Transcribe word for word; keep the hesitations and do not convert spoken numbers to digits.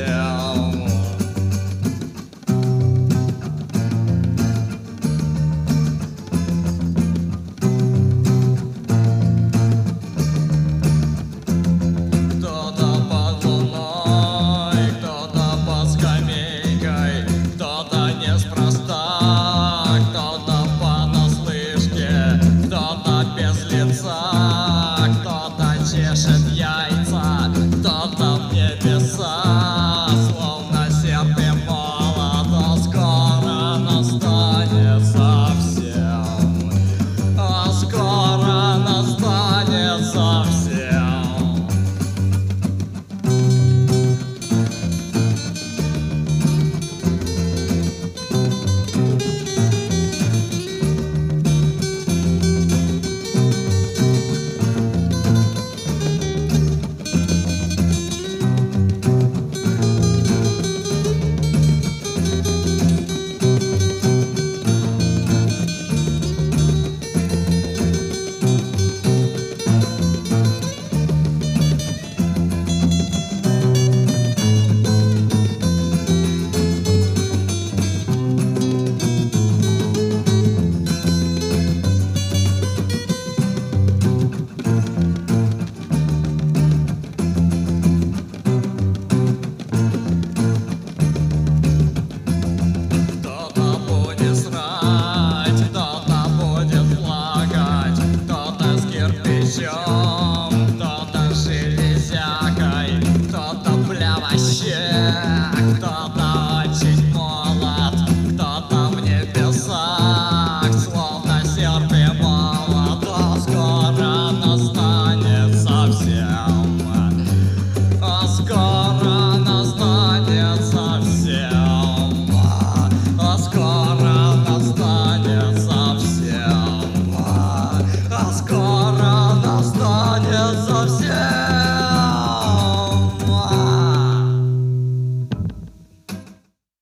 совсем. Кто-то под луной, кто-то под скамейкой, кто-то неспроста, кто-то понаслышке, кто-то без лица, кто-то чешет яйца, кто-то в небеса, словно серп и молот, а скоро настанет совсем, а скоро настанет совсем. Кто-то будет срать, кто-то будет плакать, кто-то с кирпичом, кто-то с железякой, кто-то бля вообще, кто